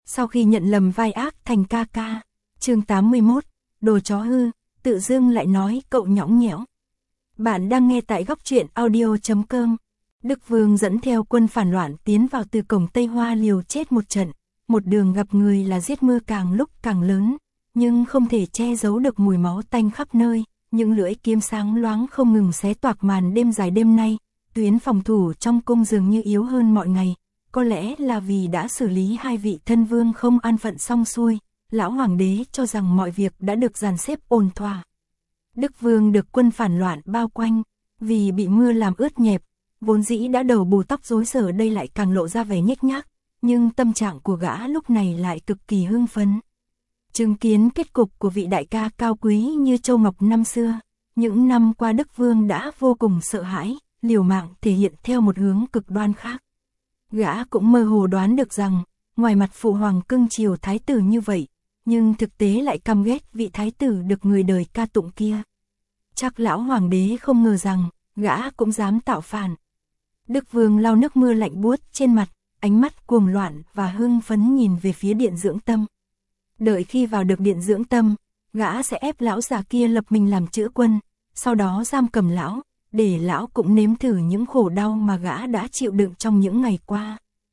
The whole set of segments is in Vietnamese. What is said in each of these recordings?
sau khi nhận lầm vai ác thành ca ca. Chương 81, đồ chó hư, tự dưng lại nói cậu nhõng nhẽo. Bạn đang nghe tại góc truyện audio.com. Đức Vương dẫn theo quân phản loạn tiến vào từ cổng Tây Hoa liều chết một trận, một đường gặp người là giết mưa càng lúc càng lớn, nhưng không thể che giấu được mùi máu tanh khắp nơi, những lưỡi kiếm sáng loáng không ngừng xé toạc màn đêm dài đêm nay, tuyến phòng thủ trong cung dường như yếu hơn mọi ngày, có lẽ là vì đã xử lý hai vị thân vương không an phận xong xuôi, lão hoàng đế cho rằng mọi việc đã được dàn xếp ổn thỏa. Đức Vương được quân phản loạn bao quanh, vì bị mưa làm ướt nhẹp, vốn dĩ đã đầu bù tóc rối giờ đây lại càng lộ ra vẻ nhếch nhác, nhưng tâm trạng của gã lúc này lại cực kỳ hưng phấn. Chứng kiến kết cục của vị đại ca cao quý như Châu Ngọc năm xưa, những năm qua Đức Vương đã vô cùng sợ hãi, liều mạng thể hiện theo một hướng cực đoan khác. Gã cũng mơ hồ đoán được rằng, ngoài mặt phụ hoàng cưng chiều thái tử như vậy, nhưng thực tế lại căm ghét vị thái tử được người đời ca tụng kia. Chắc lão hoàng đế không ngờ rằng, gã cũng dám tạo phản. Đức Vương lau nước mưa lạnh buốt trên mặt, ánh mắt cuồng loạn và hưng phấn nhìn về phía điện dưỡng tâm. Đợi khi vào được điện dưỡng tâm, gã sẽ ép lão già kia lập mình làm chữ quân, sau đó giam cầm lão, để lão cũng nếm thử những khổ đau mà gã đã chịu đựng trong những ngày qua.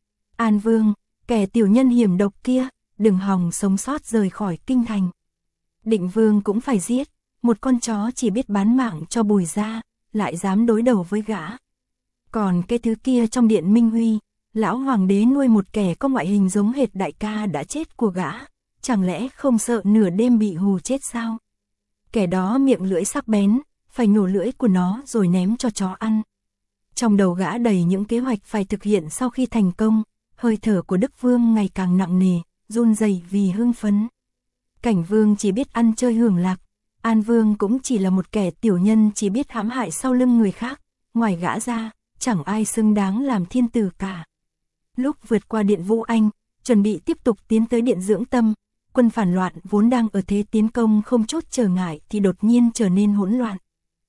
An Vương, kẻ tiểu nhân hiểm độc kia, đừng hòng sống sót rời khỏi kinh thành. Định Vương cũng phải giết, một con chó chỉ biết bán mạng cho Bùi gia, lại dám đối đầu với gã. Còn cái thứ kia trong điện Minh Huy, lão hoàng đế nuôi một kẻ có ngoại hình giống hệt đại ca đã chết của gã, chẳng lẽ không sợ nửa đêm bị hù chết sao? Kẻ đó miệng lưỡi sắc bén, phải nhổ lưỡi của nó rồi ném cho chó ăn. Trong đầu gã đầy những kế hoạch phải thực hiện sau khi thành công, hơi thở của Đức Vương ngày càng nặng nề, run rẩy vì hưng phấn. Cảnh Vương chỉ biết ăn chơi hưởng lạc, An Vương cũng chỉ là một kẻ tiểu nhân chỉ biết hãm hại sau lưng người khác, ngoài gã ra, chẳng ai xứng đáng làm thiên tử cả. Lúc vượt qua điện Vũ Anh, chuẩn bị tiếp tục tiến tới điện dưỡng tâm, quân phản loạn vốn đang ở thế tiến công không chút trở ngại thì đột nhiên trở nên hỗn loạn.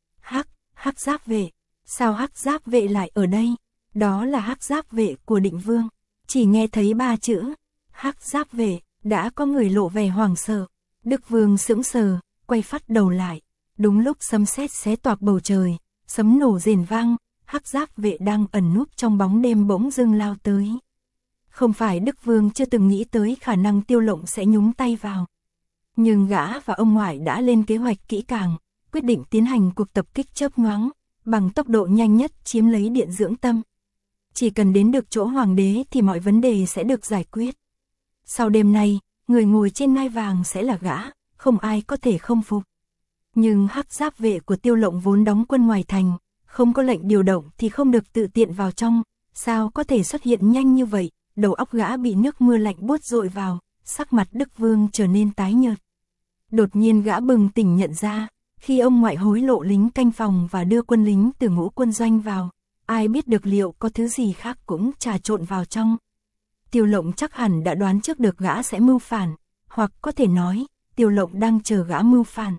Hắc giáp vệ, sao hắc giáp vệ lại ở đây? Đó là hắc giáp vệ của Định Vương. Chỉ nghe thấy ba chữ, hắc giáp vệ, đã có người lộ vẻ hoảng sợ. Đức Vương sững sờ, quay phắt đầu lại. Đúng lúc sấm sét xé toạc bầu trời, sấm nổ rền vang, hắc giáp vệ đang ẩn núp trong bóng đêm bỗng dưng lao tới. Không phải Đức Vương chưa từng nghĩ tới khả năng Tiêu Lộng sẽ nhúng tay vào. Nhưng gã và ông ngoại đã lên kế hoạch kỹ càng, quyết định tiến hành cuộc tập kích chớp nhoáng, bằng tốc độ nhanh nhất chiếm lấy điện dưỡng tâm. Chỉ cần đến được chỗ hoàng đế thì mọi vấn đề sẽ được giải quyết. Sau đêm nay, người ngồi trên ngai vàng sẽ là gã, không ai có thể không phục. Nhưng hắc giáp vệ của Tiêu Lộng vốn đóng quân ngoài thành, không có lệnh điều động thì không được tự tiện vào trong, sao có thể xuất hiện nhanh như vậy? Đầu óc gã bị nước mưa lạnh buốt dội vào, sắc mặt Đức Vương trở nên tái nhợt. Đột nhiên gã bừng tỉnh nhận ra, khi ông ngoại hối lộ lính canh phòng và đưa quân lính từ Ngũ quân doanh vào, ai biết được liệu có thứ gì khác cũng trà trộn vào trong. Tiêu Lộng chắc hẳn đã đoán trước được gã sẽ mưu phản, hoặc có thể nói, Tiêu Lộng đang chờ gã mưu phản.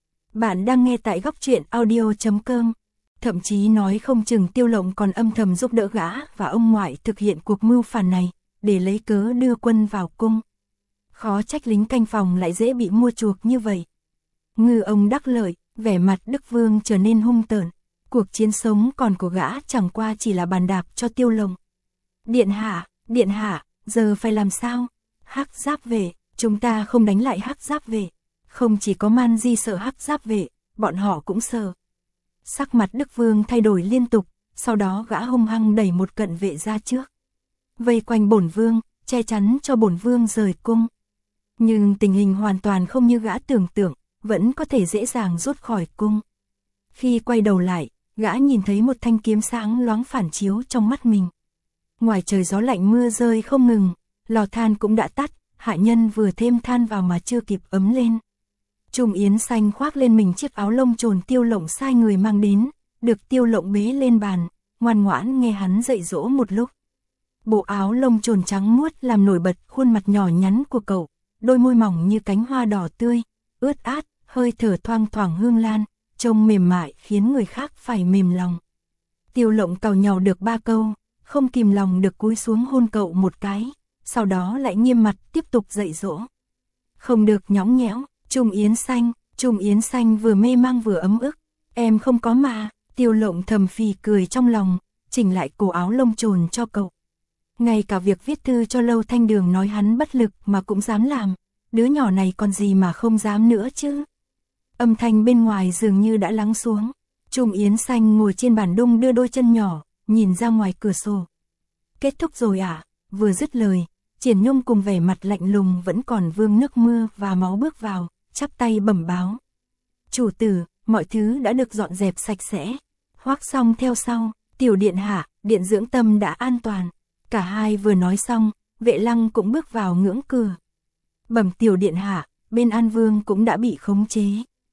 Bạn đang nghe tại góc truyện audio.com. Thậm chí nói không chừng Tiêu Lộng còn âm thầm giúp đỡ gã và ông ngoại thực hiện cuộc mưu phản này, để lấy cớ đưa quân vào cung. Khó trách lính canh phòng lại dễ bị mua chuộc như vậy. Ngư ông đắc lợi, vẻ mặt Đức Vương trở nên hung tợn. Cuộc chiến sống còn của gã chẳng qua chỉ là bàn đạp cho Tiêu Lộng. Điện hạ, giờ phải làm sao? Hắc giáp vệ, chúng ta không đánh lại hắc giáp vệ. Không chỉ có Man Di sợ hắc giáp vệ, bọn họ cũng sợ. Sắc mặt Đức Vương thay đổi liên tục, sau đó gã hung hăng đẩy một cận vệ ra trước. Vây quanh bổn vương, che chắn cho bổn vương rời cung. Nhưng tình hình hoàn toàn không như gã tưởng tượng, vẫn có thể dễ dàng rút khỏi cung. Khi quay đầu lại, gã nhìn thấy một thanh kiếm sáng loáng phản chiếu trong mắt mình. Ngoài trời gió lạnh mưa rơi không ngừng, lò than cũng đã tắt, hạ nhân vừa thêm than vào mà chưa kịp ấm lên. Trùm yến xanh khoác lên mình chiếc áo lông trồn Tiêu Lộng sai người mang đến, được Tiêu Lộng bế lên bàn, ngoan ngoãn nghe hắn dạy dỗ một lúc. Bộ áo lông trồn trắng muốt làm nổi bật khuôn mặt nhỏ nhắn của cậu, đôi môi mỏng như cánh hoa đỏ tươi, ướt át, hơi thở thoang thoảng hương lan, trông mềm mại khiến người khác phải mềm lòng. Tiêu Lộng càu nhàu được 3 câu, không kìm lòng được cúi xuống hôn cậu một cái, sau đó lại nghiêm mặt tiếp tục dạy dỗ. Không được nhõng nhẽo, Trung Yến Xanh vừa mê mang vừa ấm ức, em không có mà, Tiêu Lộng thầm phì cười trong lòng, chỉnh lại cổ áo lông trồn cho cậu. Ngay cả việc viết thư cho Lâu Thanh Đường nói hắn bất lực mà cũng dám làm, đứa nhỏ này còn gì mà không dám nữa chứ. Âm thanh bên ngoài dường như đã lắng xuống, Trung Yến Xanh ngồi trên bàn đung đưa đôi chân nhỏ, nhìn ra ngoài cửa sổ. Kết thúc rồi à? Vừa dứt lời, Triển Nhung cùng vẻ mặt lạnh lùng vẫn còn vương nước mưa và máu bước vào, chắp tay bẩm báo. Chủ tử, mọi thứ đã được dọn dẹp sạch sẽ. Hoắc Song theo sau, tiểu điện hạ, điện dưỡng tâm đã an toàn. Cả hai vừa nói xong, Vệ Lăng cũng bước vào ngưỡng cửa. Bẩm tiểu điện hạ, bên An Vương cũng đã bị khống chế.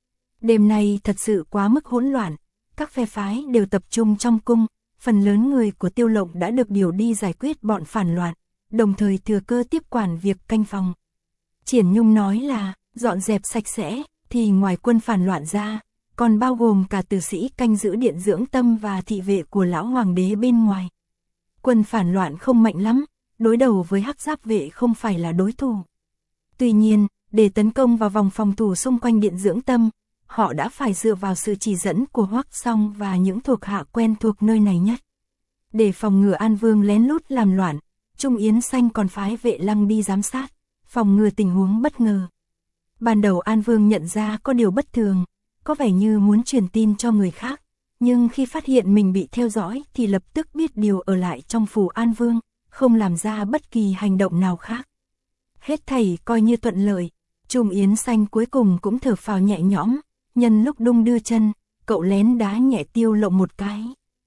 Đêm nay thật sự quá mức hỗn loạn, các phe phái đều tập trung trong cung, phần lớn người của Tiêu Lộng đã được điều đi giải quyết bọn phản loạn, đồng thời thừa cơ tiếp quản việc canh phòng. Triển Nhung nói là, dọn dẹp sạch sẽ, thì ngoài quân phản loạn ra, còn bao gồm cả tử sĩ canh giữ điện dưỡng tâm và thị vệ của lão hoàng đế bên ngoài. Quân phản loạn không mạnh lắm, đối đầu với Hắc Giáp vệ không phải là đối thủ. Tuy nhiên, để tấn công vào vòng phòng thủ xung quanh điện dưỡng tâm, họ đã phải dựa vào sự chỉ dẫn của Hoắc Song và những thuộc hạ quen thuộc nơi này nhất. Để phòng ngừa An Vương lén lút làm loạn, Trung Yến Xanh còn phái Vệ Lăng đi giám sát, phòng ngừa tình huống bất ngờ. Ban đầu An Vương nhận ra có điều bất thường, có vẻ như muốn truyền tin cho người khác, nhưng khi phát hiện mình bị theo dõi thì lập tức biết điều ở lại trong phủ An Vương, không làm ra bất kỳ hành động nào khác. Hết thảy coi như thuận lợi, Trung Yến Xanh cuối cùng cũng thở phào nhẹ nhõm, nhân lúc đung đưa chân, cậu lén đá nhẹ Tiêu Lộng một cái.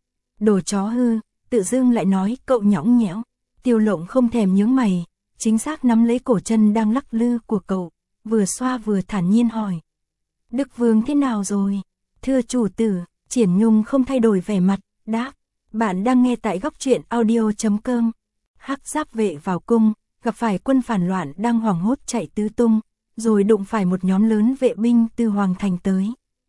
Đồ chó hư, tự dưng lại nói cậu nhõng nhẽo. Tiêu Lộng không thèm nhướng mày, chính xác nắm lấy cổ chân đang lắc lư của cậu, vừa xoa vừa thản nhiên hỏi. Đức Vương thế nào rồi? Thưa chủ tử, Triển Nhung không thay đổi vẻ mặt, đáp. Bạn đang nghe tại góc truyện audio.com. Hắc Giáp vệ vào cung, gặp phải quân phản loạn đang hoảng hốt chạy tứ tung, rồi đụng phải một nhóm lớn vệ binh từ Hoàng Thành tới.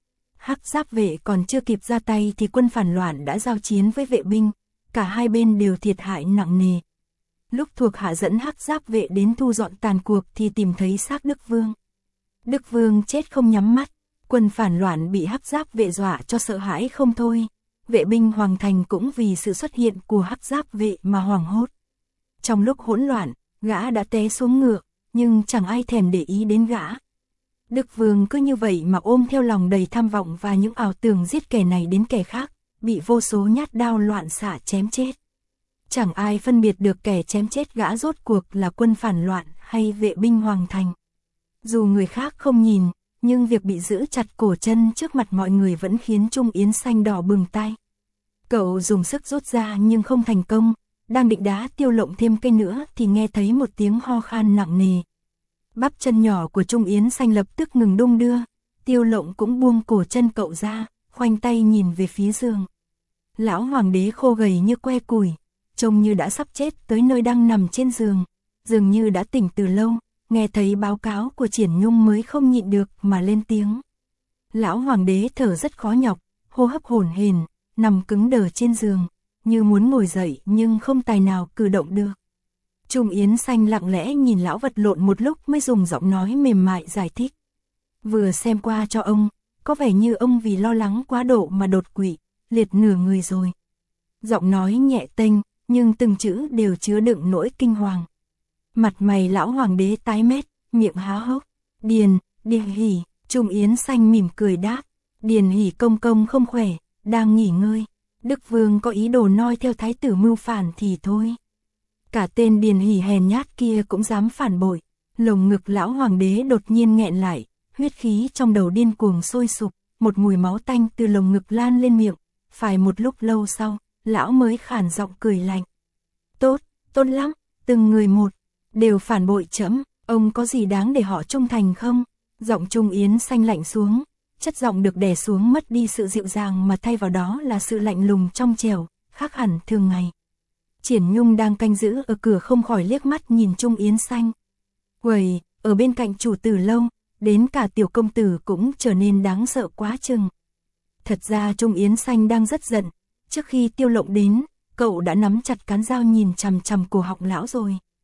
Hắc Giáp vệ còn chưa kịp ra tay thì quân phản loạn đã giao chiến với vệ binh, cả hai bên đều thiệt hại nặng nề. Lúc thuộc hạ dẫn Hắc Giáp vệ đến thu dọn tàn cuộc thì tìm thấy xác Đức Vương. Đức Vương chết không nhắm mắt, quân phản loạn bị Hắc Giáp vệ dọa cho sợ hãi không thôi. Vệ binh Hoàng Thành cũng vì sự xuất hiện của Hắc Giáp vệ mà hoảng hốt. Trong lúc hỗn loạn, gã đã té xuống ngựa, nhưng chẳng ai thèm để ý đến gã. Đức Vương cứ như vậy mà ôm theo lòng đầy tham vọng và những ảo tưởng giết kẻ này đến kẻ khác, bị vô số nhát đao loạn xạ chém chết. Chẳng ai phân biệt được kẻ chém chết gã rốt cuộc là quân phản loạn hay vệ binh Hoàng Thành. Dù người khác không nhìn, nhưng việc bị giữ chặt cổ chân trước mặt mọi người vẫn khiến Trung Yến Xanh đỏ bừng tai. Cậu dùng sức rút ra nhưng không thành công, đang định đá Tiêu Lộng thêm cây nữa thì nghe thấy một tiếng ho khan nặng nề. Bắp chân nhỏ của Trung Yến Xanh lập tức ngừng đung đưa, Tiêu Lộng cũng buông cổ chân cậu ra, khoanh tay nhìn về phía giường. Lão hoàng đế khô gầy như que củi, trông như đã sắp chết tới nơi đang nằm trên giường, dường như đã tỉnh từ lâu, nghe thấy báo cáo của Triển Nhung mới không nhịn được mà lên tiếng. Lão hoàng đế thở rất khó nhọc, hô hấp hổn hển, nằm cứng đờ trên giường, như muốn ngồi dậy nhưng không tài nào cử động được. Trung Yến Xanh lặng lẽ nhìn lão vật lộn một lúc mới dùng giọng nói mềm mại giải thích. Vừa xem qua cho ông, có vẻ như ông vì lo lắng quá độ mà đột quỵ, liệt nửa người rồi. Giọng nói nhẹ tênh, nhưng từng chữ đều chứa đựng nỗi kinh hoàng. Mặt mày lão hoàng đế tái mét, miệng há hốc. Điền Hỉ, Trung Yến Xanh mỉm cười đáp. Điền Hỉ công công không khỏe, đang nghỉ ngơi. Đức Vương có ý đồ noi theo thái tử mưu phản thì thôi. Cả tên Điền Hỉ hèn nhát kia cũng dám phản bội. Lồng ngực lão hoàng đế đột nhiên nghẹn lại, huyết khí trong đầu điên cuồng sôi sục, một mùi máu tanh từ lồng ngực lan lên miệng. Phải một lúc lâu sau, lão mới khản giọng cười lạnh. Tốt lắm, từng người một, đều phản bội trẫm, ông có gì đáng để họ trung thành không? Giọng Trung Yến Xanh lạnh xuống, chất giọng được đè xuống mất đi sự dịu dàng mà thay vào đó là sự lạnh lùng trong trẻo, khác hẳn thường ngày. Triển Nhung đang canh giữ ở cửa không khỏi liếc mắt nhìn Trung Yến Xanh. Quầy, ở bên cạnh chủ tử Lâu, đến cả tiểu công tử cũng trở nên đáng sợ quá chừng. Thật ra Trung Yến Xanh đang rất giận, trước khi Tiêu Lộng đến, cậu đã nắm chặt cán dao nhìn chằm chằm cổ họng lão rồi.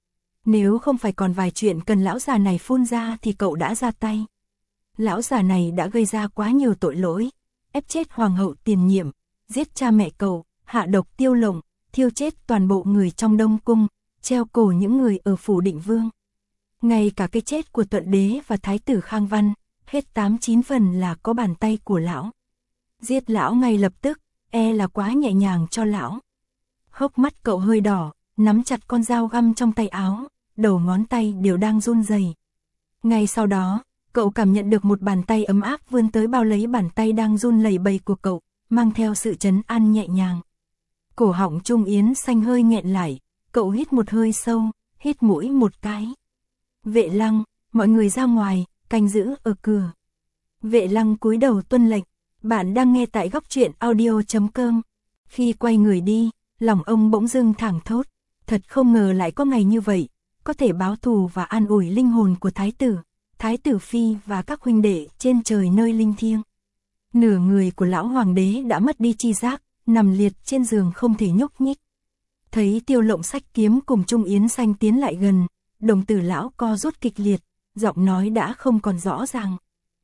Nếu không phải còn vài chuyện cần lão già này phun ra thì cậu đã ra tay. Lão già này đã gây ra quá nhiều tội lỗi, ép chết hoàng hậu tiền nhiệm, giết cha mẹ cậu, hạ độc Tiêu Lộng, thiêu chết toàn bộ người trong Đông Cung, treo cổ những người ở phủ Định Vương. Ngay cả cái chết của Thuận Đế và Thái tử Khang Văn, hết 8-9 phần là có bàn tay của lão. Giết lão ngay lập tức, là quá nhẹ nhàng cho lão. Hốc mắt cậu hơi đỏ, nắm chặt con dao găm trong tay áo, đầu ngón tay đều đang run rẩy. Ngay sau đó, cậu cảm nhận được một bàn tay ấm áp vươn tới bao lấy bàn tay đang run lẩy bẩy của cậu, mang theo sự trấn an nhẹ nhàng. Cổ họng Trung Yến Xanh hơi nghẹn lại, cậu hít một hơi sâu, hít mũi một cái. Vệ Lăng, mọi người ra ngoài, canh giữ ở cửa. Vệ Lăng cúi đầu tuân lệnh, bạn đang nghe tại góc truyện audio.com. Khi quay người đi, lòng ông bỗng dưng thảng thốt, thật không ngờ lại có ngày như vậy, có thể báo thù và an ủi linh hồn của Thái tử Phi và các huynh đệ trên trời nơi linh thiêng. Nửa người của lão hoàng đế đã mất đi chi giác, nằm liệt trên giường không thể nhúc nhích. Thấy Tiêu Lộng xách kiếm cùng Trung Yến Xanh tiến lại gần, đồng tử lão co rút kịch liệt, giọng nói đã không còn rõ ràng.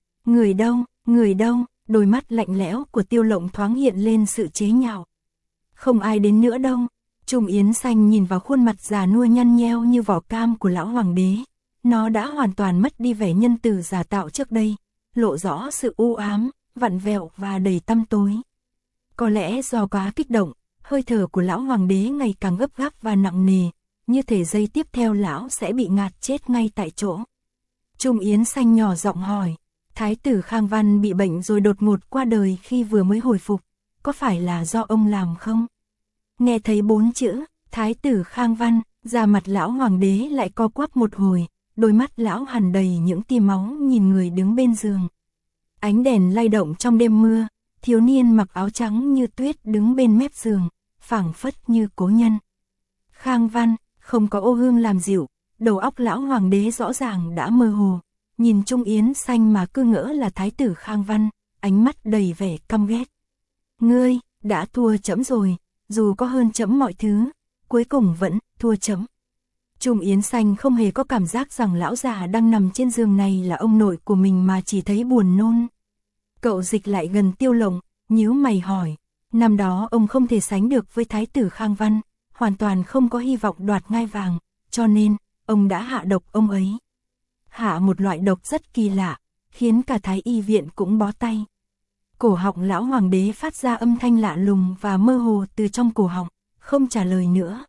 Người đâu, đôi mắt lạnh lẽo của Tiêu Lộng thoáng hiện lên sự chế nhạo. Không ai đến nữa đâu. Trung Yến Xanh nhìn vào khuôn mặt già nua nhăn nheo như vỏ cam của lão hoàng đế. Nó đã hoàn toàn mất đi vẻ nhân từ giả tạo trước đây, lộ rõ sự u ám, vặn vẹo và đầy tăm tối. Có lẽ do quá kích động, hơi thở của lão hoàng đế ngày càng gấp gáp và nặng nề, như thể giây tiếp theo lão sẽ bị ngạt chết ngay tại chỗ. Trung Yến Xanh nhỏ giọng hỏi, Thái tử Khang Văn bị bệnh rồi đột ngột qua đời khi vừa mới hồi phục, có phải là do ông làm không? Nghe thấy 4 chữ, Thái tử Khang Văn, da mặt lão hoàng đế lại co quắp một hồi, đôi mắt lão hằn đầy những tia máu nhìn người đứng bên giường. Ánh đèn lay động trong đêm mưa, thiếu niên mặc áo trắng như tuyết đứng bên mép giường, phảng phất như cố nhân. Khang Văn, không có ô hương làm dịu, đầu óc lão hoàng đế rõ ràng đã mơ hồ, nhìn Trung Yến Xanh mà cứ ngỡ là Thái tử Khang Văn, ánh mắt đầy vẻ căm ghét. Ngươi, đã thua trẫm rồi, dù có hơn trẫm mọi thứ, cuối cùng vẫn thua trẫm. Trung Yến Xanh không hề có cảm giác rằng lão già đang nằm trên giường này là ông nội của mình mà chỉ thấy buồn nôn. Cậu dịch lại gần Tiêu Lộng, nhíu mày hỏi, năm đó ông không thể sánh được với Thái tử Khang Văn, hoàn toàn không có hy vọng đoạt ngai vàng, cho nên, ông đã hạ độc ông ấy. Hạ một loại độc rất kỳ lạ, khiến cả Thái y viện cũng bó tay. Cổ họng lão hoàng đế phát ra âm thanh lạ lùng và mơ hồ từ trong cổ họng, không trả lời nữa.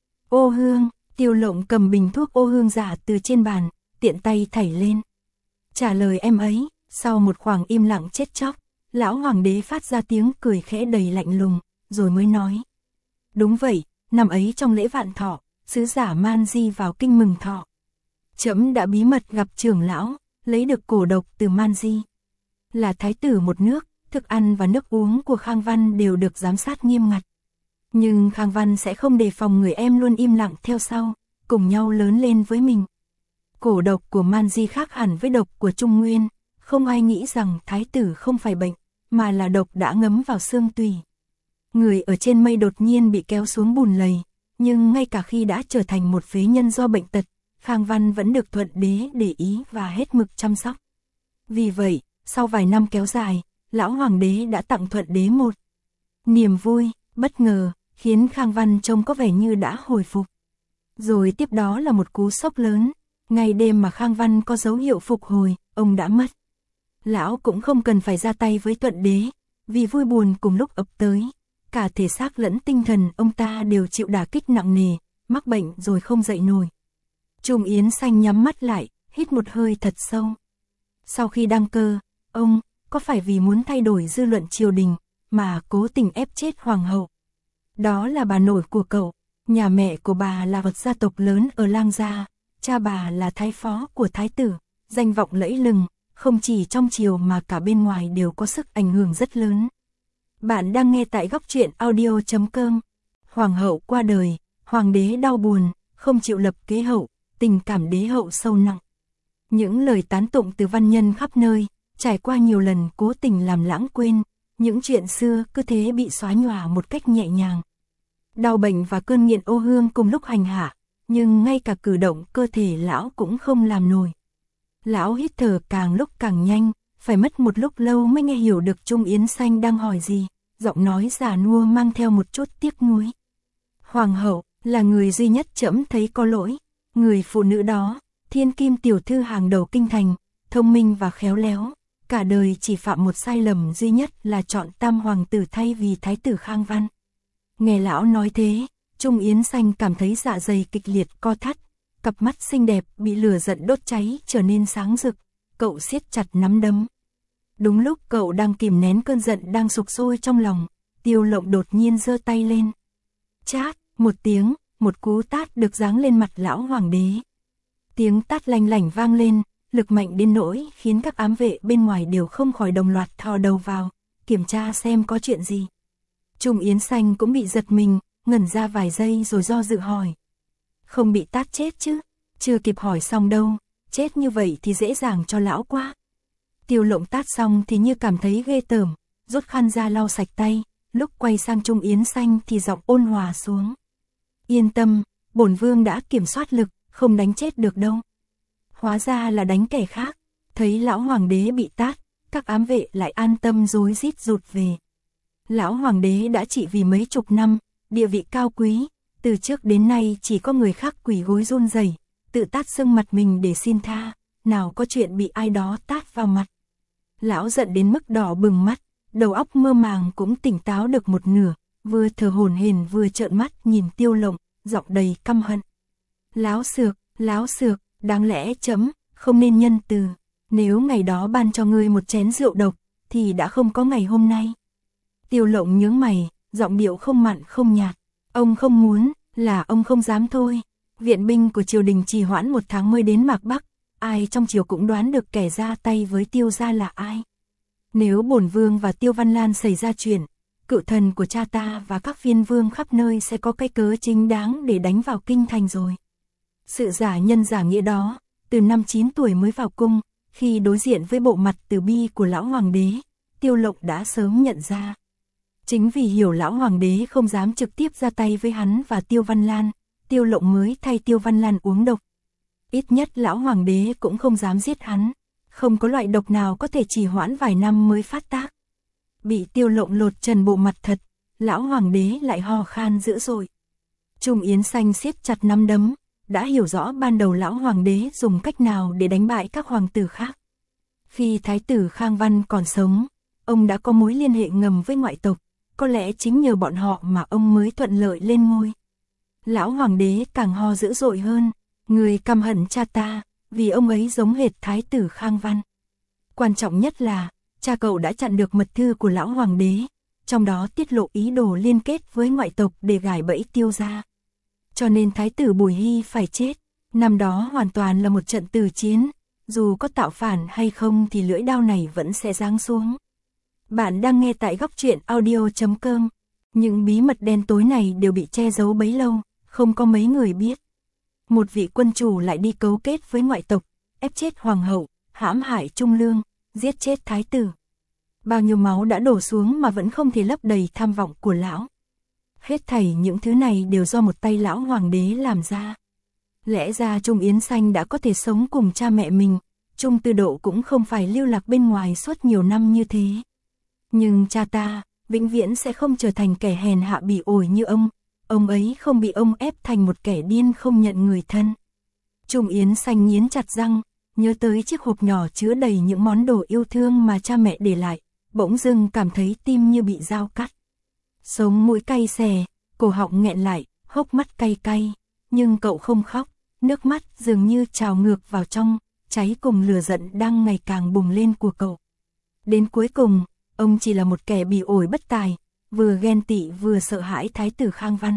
Ô hương, Tiêu Lộng cầm bình thuốc ô hương giả từ trên bàn, tiện tay thảy lên. Trả lời em ấy, sau một khoảng im lặng chết chóc, lão hoàng đế phát ra tiếng cười khẽ đầy lạnh lùng, rồi mới nói. Đúng vậy, năm ấy trong lễ vạn thọ, sứ giả Man Di vào kinh mừng thọ. Trẫm đã bí mật gặp trưởng lão, lấy được cổ độc từ Man Di. Là thái tử một nước, thức ăn và nước uống của Khang Văn đều được giám sát nghiêm ngặt. Nhưng Khang Văn sẽ không đề phòng người em luôn im lặng theo sau, cùng nhau lớn lên với mình. Cổ độc của Man Di khác hẳn với độc của Trung Nguyên, không ai nghĩ rằng thái tử không phải bệnh, mà là độc đã ngấm vào xương tủy. Người ở trên mây đột nhiên bị kéo xuống bùn lầy, nhưng ngay cả khi đã trở thành một phế nhân do bệnh tật, Khang Văn vẫn được Thuận Đế để ý và hết mực chăm sóc. Vì vậy, sau vài năm kéo dài, lão hoàng đế đã tặng Thuận Đế một niềm vui, bất ngờ, khiến Khang Văn trông có vẻ như đã hồi phục. Rồi tiếp đó là một cú sốc lớn, ngày đêm mà Khang Văn có dấu hiệu phục hồi, ông đã mất. Lão cũng không cần phải ra tay với Thuận Đế, vì vui buồn cùng lúc ập tới, cả thể xác lẫn tinh thần ông ta đều chịu đả kích nặng nề, mắc bệnh rồi không dậy nổi. Trung Yến Xanh nhắm mắt lại, hít một hơi thật sâu. Sau khi đăng cơ, ông, có phải vì muốn thay đổi dư luận triều đình, mà cố tình ép chết hoàng hậu? Đó là bà nội của cậu, nhà mẹ của bà là vật gia tộc lớn ở Lang Gia, cha bà là thái phó của thái tử, danh vọng lẫy lừng, không chỉ trong triều mà cả bên ngoài đều có sức ảnh hưởng rất lớn. Bạn đang nghe tại góc truyện audio.com. Hoàng hậu qua đời, hoàng đế đau buồn, không chịu lập kế hậu, tình cảm đế hậu sâu nặng. Những lời tán tụng từ văn nhân khắp nơi, trải qua nhiều lần cố tình làm lãng quên, những chuyện xưa cứ thế bị xóa nhòa một cách nhẹ nhàng. Đau bệnh và cơn nghiện ô hương cùng lúc hành hạ, nhưng ngay cả cử động cơ thể lão cũng không làm nổi. Lão hít thở càng lúc càng nhanh, phải mất một lúc lâu mới nghe hiểu được Trung Yến Xanh đang hỏi gì, giọng nói già nua mang theo một chút tiếc nuối. Hoàng hậu, là người duy nhất trẫm thấy có lỗi, người phụ nữ đó, thiên kim tiểu thư hàng đầu kinh thành, thông minh và khéo léo, cả đời chỉ phạm một sai lầm duy nhất là chọn tam hoàng tử thay vì thái tử Khang Văn. Nghe lão nói thế, Trung Yến Xanh cảm thấy dạ dày kịch liệt co thắt, cặp mắt xinh đẹp bị lửa giận đốt cháy trở nên sáng rực, cậu siết chặt nắm đấm. Đúng lúc cậu đang kìm nén cơn giận đang sục sôi trong lòng, Tiêu Lộng đột nhiên giơ tay lên. Chát, một tiếng, một cú tát được giáng lên mặt lão hoàng đế. Tiếng tát lanh lảnh vang lên, lực mạnh đến nỗi khiến các ám vệ bên ngoài đều không khỏi đồng loạt thò đầu vào, kiểm tra xem có chuyện gì. Trung Yến Xanh cũng bị giật mình, ngẩn ra vài giây rồi do dự hỏi. Không bị tát chết chứ? Chưa kịp hỏi xong đâu, chết như vậy thì dễ dàng cho lão quá. Tiêu Lộng tát xong thì như cảm thấy ghê tởm, rút khăn ra lau sạch tay, lúc quay sang Trung Yến Xanh thì giọng ôn hòa xuống. Yên tâm, bổn vương đã kiểm soát lực, không đánh chết được đâu. Hóa ra là đánh kẻ khác. Thấy lão hoàng đế bị tát, các ám vệ lại an tâm rối rít rụt về. Lão hoàng đế đã trị vì mấy chục năm, địa vị cao quý, từ trước đến nay chỉ có người khác quỳ gối run rẩy, tự tát sưng mặt mình để xin tha, nào có chuyện bị ai đó tát vào mặt. Lão giận đến mức đỏ bừng mắt, đầu óc mơ màng cũng tỉnh táo được một nửa, vừa thở hổn hển vừa trợn mắt nhìn Tiêu Lộng, giọng đầy căm hận. Láo xược, đáng lẽ trẫm không nên nhân từ, nếu ngày đó ban cho ngươi một chén rượu độc, thì đã không có ngày hôm nay. Tiêu Lộng nhướng mày, giọng điệu không mặn không nhạt. Ông không muốn, là ông không dám thôi. Viện binh của triều đình trì hoãn 1 tháng mới đến Mạc Bắc, ai trong triều cũng đoán được kẻ ra tay với Tiêu gia là ai. Nếu bổn vương và Tiêu Văn Lan xảy ra chuyện, cựu thần của cha ta và các phiên vương khắp nơi sẽ có cái cớ chính đáng để đánh vào kinh thành rồi. Sự giả nhân giả nghĩa đó, từ năm 9 tuổi mới vào cung, khi đối diện với bộ mặt từ bi của lão hoàng đế, Tiêu Lộng đã sớm nhận ra. Chính vì hiểu lão hoàng đế không dám trực tiếp ra tay với hắn và Tiêu Văn Lan, Tiêu Lộng mới thay Tiêu Văn Lan uống độc. Ít nhất lão hoàng đế cũng không dám giết hắn, không có loại độc nào có thể trì hoãn vài năm mới phát tác. Bị Tiêu Lộng lột trần bộ mặt thật, lão hoàng đế lại ho khan dữ dội. Trung Yến Xanh siết chặt nắm đấm, đã hiểu rõ ban đầu lão hoàng đế dùng cách nào để đánh bại các hoàng tử khác. Khi thái tử Khang Văn còn sống, ông đã có mối liên hệ ngầm với ngoại tộc, có lẽ chính nhờ bọn họ mà ông mới thuận lợi lên ngôi. Lão hoàng đế càng ho dữ dội hơn, người căm hận cha ta, vì ông ấy giống hệt thái tử Khang Văn. Quan trọng nhất là, cha cậu đã chặn được mật thư của lão hoàng đế, trong đó tiết lộ ý đồ liên kết với ngoại tộc để gài bẫy Tiêu gia. Cho nên thái tử Bùi Hy phải chết, năm đó hoàn toàn là một trận tử chiến, dù có tạo phản hay không thì lưỡi đao này vẫn sẽ giáng xuống. Bạn đang nghe tại góc truyện audio.com. Những bí mật đen tối này đều bị che giấu bấy lâu, không có mấy người biết. Một vị quân chủ lại đi cấu kết với ngoại tộc, ép chết hoàng hậu, hãm hại trung lương, giết chết thái tử. Bao nhiêu máu đã đổ xuống mà vẫn không thể lấp đầy tham vọng của lão. Hết thảy những thứ này đều do một tay lão hoàng đế làm ra. Lẽ ra Trung Yến Xanh đã có thể sống cùng cha mẹ mình, Trung Tư Độ cũng không phải lưu lạc bên ngoài suốt nhiều năm như thế. Nhưng cha ta, vĩnh viễn sẽ không trở thành kẻ hèn hạ bỉ ổi như ông ấy không bị ông ép thành một kẻ điên không nhận người thân. Trung Yến Xanh nghiến chặt răng, nhớ tới chiếc hộp nhỏ chứa đầy những món đồ yêu thương mà cha mẹ để lại, bỗng dưng cảm thấy tim như bị dao cắt. Sống mũi cay xè, cổ họng nghẹn lại, hốc mắt cay cay, nhưng cậu không khóc, nước mắt dường như trào ngược vào trong, cháy cùng lửa giận đang ngày càng bùng lên của cậu. Đến cuối cùng, ông chỉ là một kẻ bỉ ổi bất tài, vừa ghen tị vừa sợ hãi thái tử Khang Văn.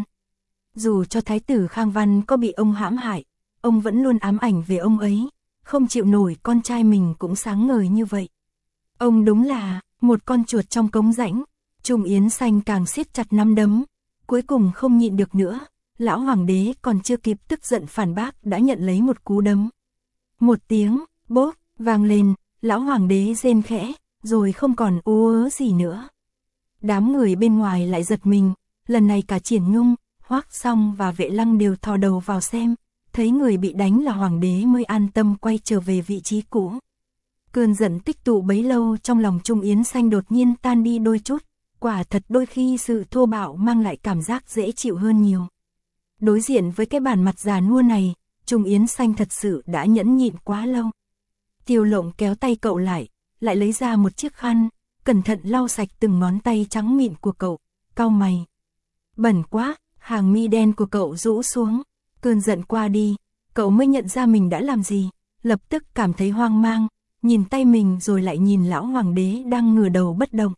Dù cho thái tử Khang Văn có bị ông hãm hại, ông vẫn luôn ám ảnh về ông ấy, không chịu nổi con trai mình cũng sáng ngời như vậy. Ông đúng là một con chuột trong cống rãnh. Trung Yến Xanh càng siết chặt nắm đấm, cuối cùng không nhịn được nữa, lão hoàng đế còn chưa kịp tức giận phản bác đã nhận lấy một cú đấm. Một tiếng, bốp, vang lên, lão hoàng đế rên khẽ, rồi không còn ú ớ gì nữa. Đám người bên ngoài lại giật mình, lần này cả Triển Nhung, Hoắc Song và Vệ Lăng đều thò đầu vào xem, thấy người bị đánh là hoàng đế mới an tâm quay trở về vị trí cũ. Cơn giận tích tụ bấy lâu trong lòng Trung Yến Xanh đột nhiên tan đi đôi chút, quả thật đôi khi sự thô bạo mang lại cảm giác dễ chịu hơn nhiều. Đối diện với cái bản mặt già nua này, Trung Yến Xanh thật sự đã nhẫn nhịn quá lâu. Tiêu Lộng kéo tay cậu lại lấy ra một chiếc khăn, cẩn thận lau sạch từng ngón tay trắng mịn của cậu, cau mày. Bẩn quá, hàng mi đen của cậu rũ xuống, cơn giận qua đi, cậu mới nhận ra mình đã làm gì, lập tức cảm thấy hoang mang, nhìn tay mình rồi lại nhìn lão hoàng đế đang ngửa đầu bất động.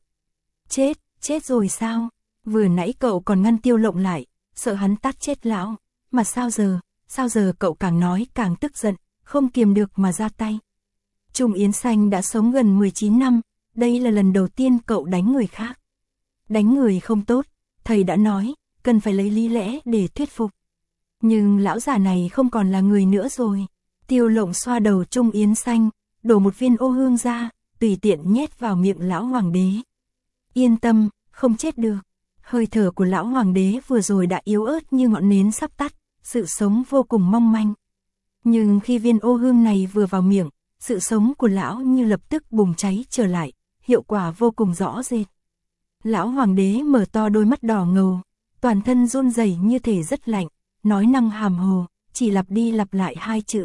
Chết rồi sao? Vừa nãy cậu còn ngăn Tiêu Lộng lại, sợ hắn tát chết lão, mà sao giờ cậu càng nói càng tức giận, không kiềm được mà ra tay. Trung Yến Xanh đã sống gần 19 năm, đây là lần đầu tiên cậu đánh người khác. Đánh người không tốt, thầy đã nói, cần phải lấy lý lẽ để thuyết phục. Nhưng lão già này không còn là người nữa rồi. Tiêu Lộng xoa đầu Trung Yến Xanh, đổ một viên ô hương ra, tùy tiện nhét vào miệng lão hoàng đế. Yên tâm, không chết được. Hơi thở của lão hoàng đế vừa rồi đã yếu ớt như ngọn nến sắp tắt, sự sống vô cùng mong manh. Nhưng khi viên ô hương này vừa vào miệng, sự sống của lão như lập tức bùng cháy trở lại, hiệu quả vô cùng rõ rệt. Lão hoàng đế mở to đôi mắt đỏ ngầu, toàn thân run rẩy như thể rất lạnh, nói năng hàm hồ, chỉ lặp đi lặp lại hai chữ.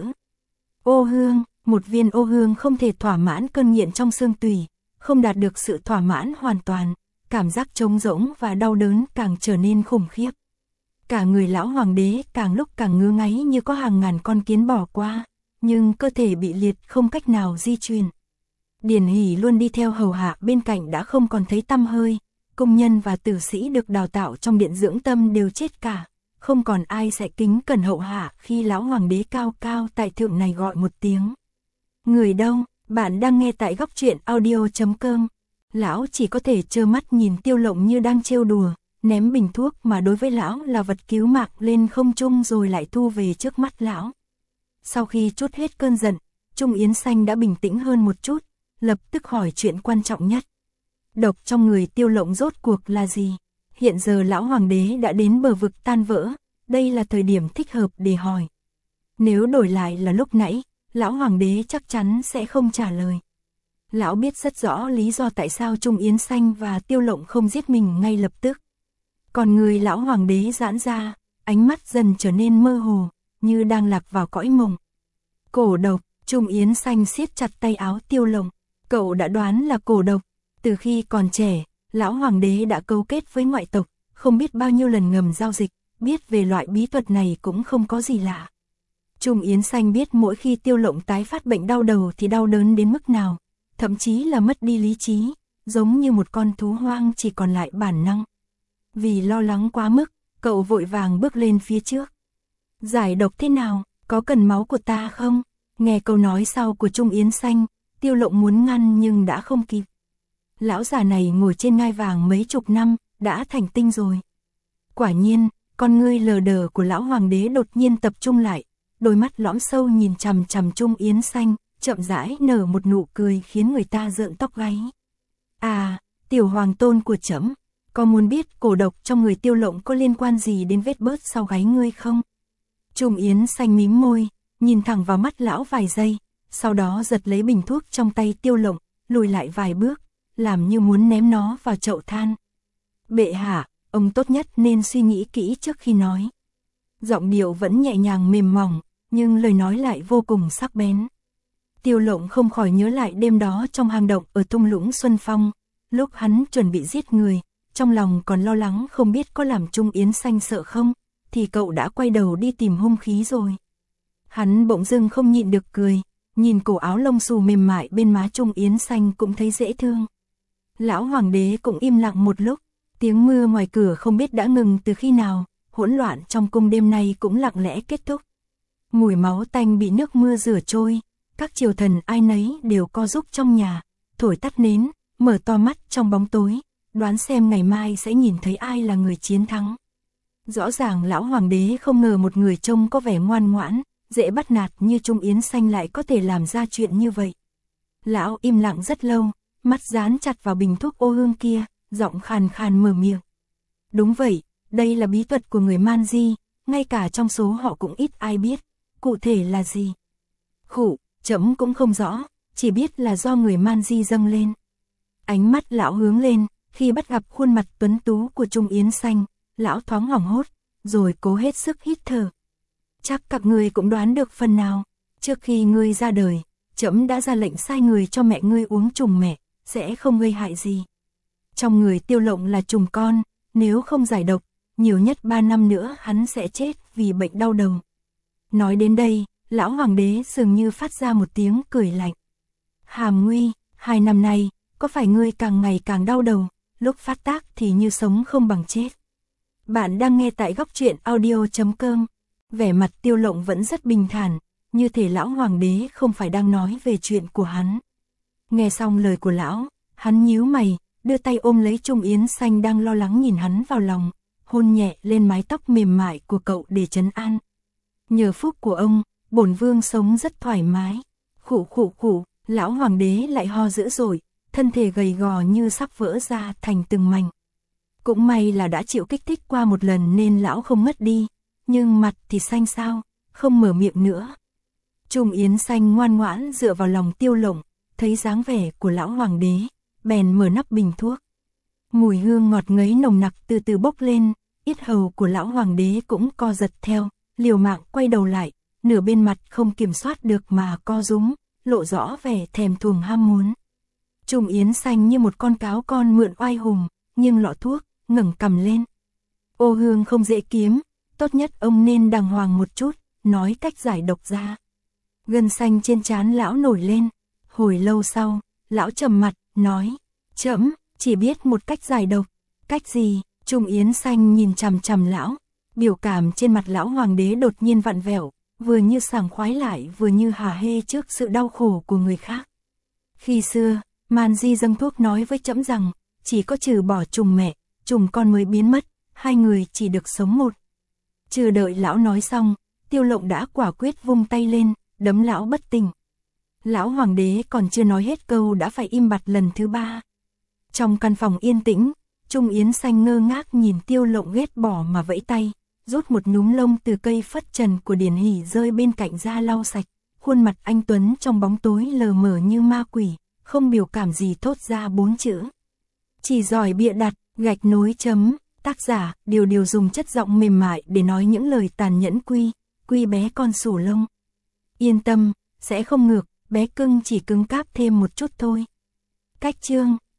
Ô hương, một viên ô hương không thể thỏa mãn cơn nghiện trong xương tủy, không đạt được sự thỏa mãn hoàn toàn, cảm giác trống rỗng và đau đớn càng trở nên khủng khiếp. Cả người lão hoàng đế càng lúc càng ngứa ngáy như có hàng ngàn con kiến bỏ qua, nhưng cơ thể bị liệt không cách nào di chuyển. Điền Hỷ luôn đi theo hầu hạ bên cạnh đã không còn thấy tăm hơi, công nhân và tử sĩ được đào tạo trong điện dưỡng tâm đều chết cả, không còn ai sẽ kính cẩn hậu hạ khi lão hoàng đế cao cao tại thượng này gọi một tiếng. Người đâu, bạn đang nghe tại góc truyện audio.com. Lão chỉ có thể trơ mắt nhìn Tiêu Lộng như đang trêu đùa, ném bình thuốc mà đối với lão là vật cứu mạng lên không trung rồi lại thu về trước mắt lão. Sau khi trút hết cơn giận, Trung Yến Xanh đã bình tĩnh hơn một chút, lập tức hỏi chuyện quan trọng nhất. Độc trong người Tiêu Lộng rốt cuộc là gì? Hiện giờ lão hoàng đế đã đến bờ vực tan vỡ, đây là thời điểm thích hợp để hỏi. Nếu đổi lại là lúc nãy, lão hoàng đế chắc chắn sẽ không trả lời. Lão biết rất rõ lý do tại sao Trung Yến Xanh và Tiêu Lộng không giết mình ngay lập tức. Còn người lão hoàng đế giãn ra, ánh mắt dần trở nên mơ hồ, như đang lạc vào cõi mộng. Cổ độc, Trung Yến Xanh siết chặt tay áo Tiêu Lộng. Cậu đã đoán là cổ độc. Từ khi còn trẻ, lão hoàng đế đã cấu kết với ngoại tộc, không biết bao nhiêu lần ngầm giao dịch, biết về loại bí thuật này cũng không có gì lạ. Trung Yến Xanh biết mỗi khi Tiêu Lộng tái phát bệnh đau đầu thì đau đớn đến mức nào, thậm chí là mất đi lý trí, giống như một con thú hoang chỉ còn lại bản năng. Vì lo lắng quá mức, cậu vội vàng bước lên phía trước. Giải độc thế nào, có cần máu của ta không? Nghe câu nói sau của Trung Yến Xanh, Tiêu Lộng muốn ngăn nhưng đã không kịp. Lão già này ngồi trên ngai vàng mấy chục năm, đã thành tinh rồi. Quả nhiên, con ngươi lờ đờ của lão hoàng đế đột nhiên tập trung lại, đôi mắt lõm sâu nhìn chằm chằm Trung Yến Xanh, chậm rãi nở một nụ cười khiến người ta rợn tóc gáy. À, tiểu hoàng tôn của trẫm, có muốn biết cổ độc trong người Tiêu Lộng có liên quan gì đến vết bớt sau gáy ngươi không? Trung Yến Xanh mím môi, nhìn thẳng vào mắt lão vài giây, sau đó giật lấy bình thuốc trong tay Tiêu Lộng, lùi lại vài bước, làm như muốn ném nó vào chậu than. Bệ hạ, ông tốt nhất nên suy nghĩ kỹ trước khi nói. Giọng điệu vẫn nhẹ nhàng mềm mỏng, nhưng lời nói lại vô cùng sắc bén. Tiêu Lộng không khỏi nhớ lại đêm đó trong hang động ở thung lũng Xuân Phong, lúc hắn chuẩn bị giết người, trong lòng còn lo lắng không biết có làm Trung Yến Xanh sợ không, thì cậu đã quay đầu đi tìm hung khí rồi. Hắn bỗng dưng không nhịn được cười, nhìn cổ áo lông xù mềm mại bên má Trung Yến Xanh cũng thấy dễ thương. Lão hoàng đế cũng im lặng một lúc, tiếng mưa ngoài cửa không biết đã ngừng từ khi nào, hỗn loạn trong cung đêm nay cũng lặng lẽ kết thúc. Mùi máu tanh bị nước mưa rửa trôi, các triều thần ai nấy đều co rúm trong nhà, thổi tắt nến, mở to mắt trong bóng tối, đoán xem ngày mai sẽ nhìn thấy ai là người chiến thắng. Rõ ràng lão hoàng đế không ngờ một người trông có vẻ ngoan ngoãn, dễ bắt nạt như Trung Yến Xanh lại có thể làm ra chuyện như vậy. Lão im lặng rất lâu, mắt dán chặt vào bình thuốc ô hương kia, giọng khàn khàn mở miệng. Đúng vậy, đây là bí thuật của người Man Di, ngay cả trong số họ cũng ít ai biết. Cụ thể là gì? Khụ, trẫm cũng không rõ, chỉ biết là do người Man Di dâng lên. Ánh mắt lão hướng lên, khi bắt gặp khuôn mặt tuấn tú của Trung Yến Xanh, lão thoáng hoảng hốt, rồi cố hết sức hít thở. Chắc các ngươi cũng đoán được phần nào, trước khi ngươi ra đời, trẫm đã ra lệnh sai người cho mẹ ngươi uống trùng mẹ, sẽ không gây hại gì. Trong người Tiêu Lộng là trùng con, nếu không giải độc, nhiều nhất 3 năm nữa hắn sẽ chết vì bệnh đau đầu. Nói đến đây, lão hoàng đế dường như phát ra một tiếng cười lạnh. Hàm Nguy, 2 năm nay, có phải ngươi càng ngày càng đau đầu, lúc phát tác thì như sống không bằng chết. Bạn đang nghe tại góc truyện audio.com. Vẻ mặt Tiêu Lộng vẫn rất bình thản, như thể lão hoàng đế không phải đang nói về chuyện của hắn. Nghe xong lời của lão, hắn nhíu mày, đưa tay ôm lấy Trung Yến Xanh đang lo lắng nhìn hắn vào lòng, hôn nhẹ lên mái tóc mềm mại của cậu để trấn an. Nhờ phúc của ông, bổn vương sống rất thoải mái. Khụ khụ khụ, lão hoàng đế lại ho dữ dội, thân thể gầy gò như sắp vỡ ra thành từng mảnh. Cũng may là đã chịu kích thích qua một lần nên lão không mất đi, nhưng mặt thì xanh xao, không mở miệng nữa. Trung Yến Xanh ngoan ngoãn dựa vào lòng Tiêu Lộng, thấy dáng vẻ của lão hoàng đế, bèn mở nắp bình thuốc. Mùi hương ngọt ngấy nồng nặc từ từ bốc lên, yết hầu của lão hoàng đế cũng co giật theo, liều mạng quay đầu lại, nửa bên mặt không kiểm soát được mà co rúm, lộ rõ vẻ thèm thuồng ham muốn. Trung Yến Xanh như một con cáo con mượn oai hùng, nhưng lọ thuốc, ngẩng cằm lên. Ô hương không dễ kiếm, tốt nhất ông nên đàng hoàng một chút, nói cách giải độc ra. Gân xanh trên trán lão nổi lên, hồi lâu sau, lão trầm mặt, nói, trẫm chỉ biết một cách giải độc. Cách gì? Trung Yến Xanh nhìn chằm chằm lão, biểu cảm trên mặt lão hoàng đế đột nhiên vặn vẹo, vừa như sảng khoái lại vừa như hả hê trước sự đau khổ của người khác. Khi xưa, Man Di dâng thuốc nói với trẫm rằng, chỉ có trừ bỏ trùng mẹ, trùng con mới biến mất, hai người chỉ được sống một. Chưa đợi lão nói xong, Tiêu Lộng đã quả quyết vung tay lên, đấm lão bất tỉnh. Lão hoàng đế còn chưa nói hết câu đã phải im bặt lần thứ 3. Trong căn phòng yên tĩnh, Trung Yến Xanh ngơ ngác nhìn Tiêu Lộng ghét bỏ mà vẫy tay, rút một núm lông từ cây phất trần của Điển Hỷ rơi bên cạnh ra lau sạch, khuôn mặt anh tuấn trong bóng tối lờ mờ như ma quỷ, không biểu cảm gì thốt ra 4 chữ. Chỉ giỏi bịa đặt, gạch nối chấm. Tác giả, Điều dùng chất giọng mềm mại để nói những lời tàn nhẫn. Quy bé con sủ lông. Yên tâm, sẽ không ngược, bé cưng chỉ cứng cáp thêm một chút thôi. Cách chương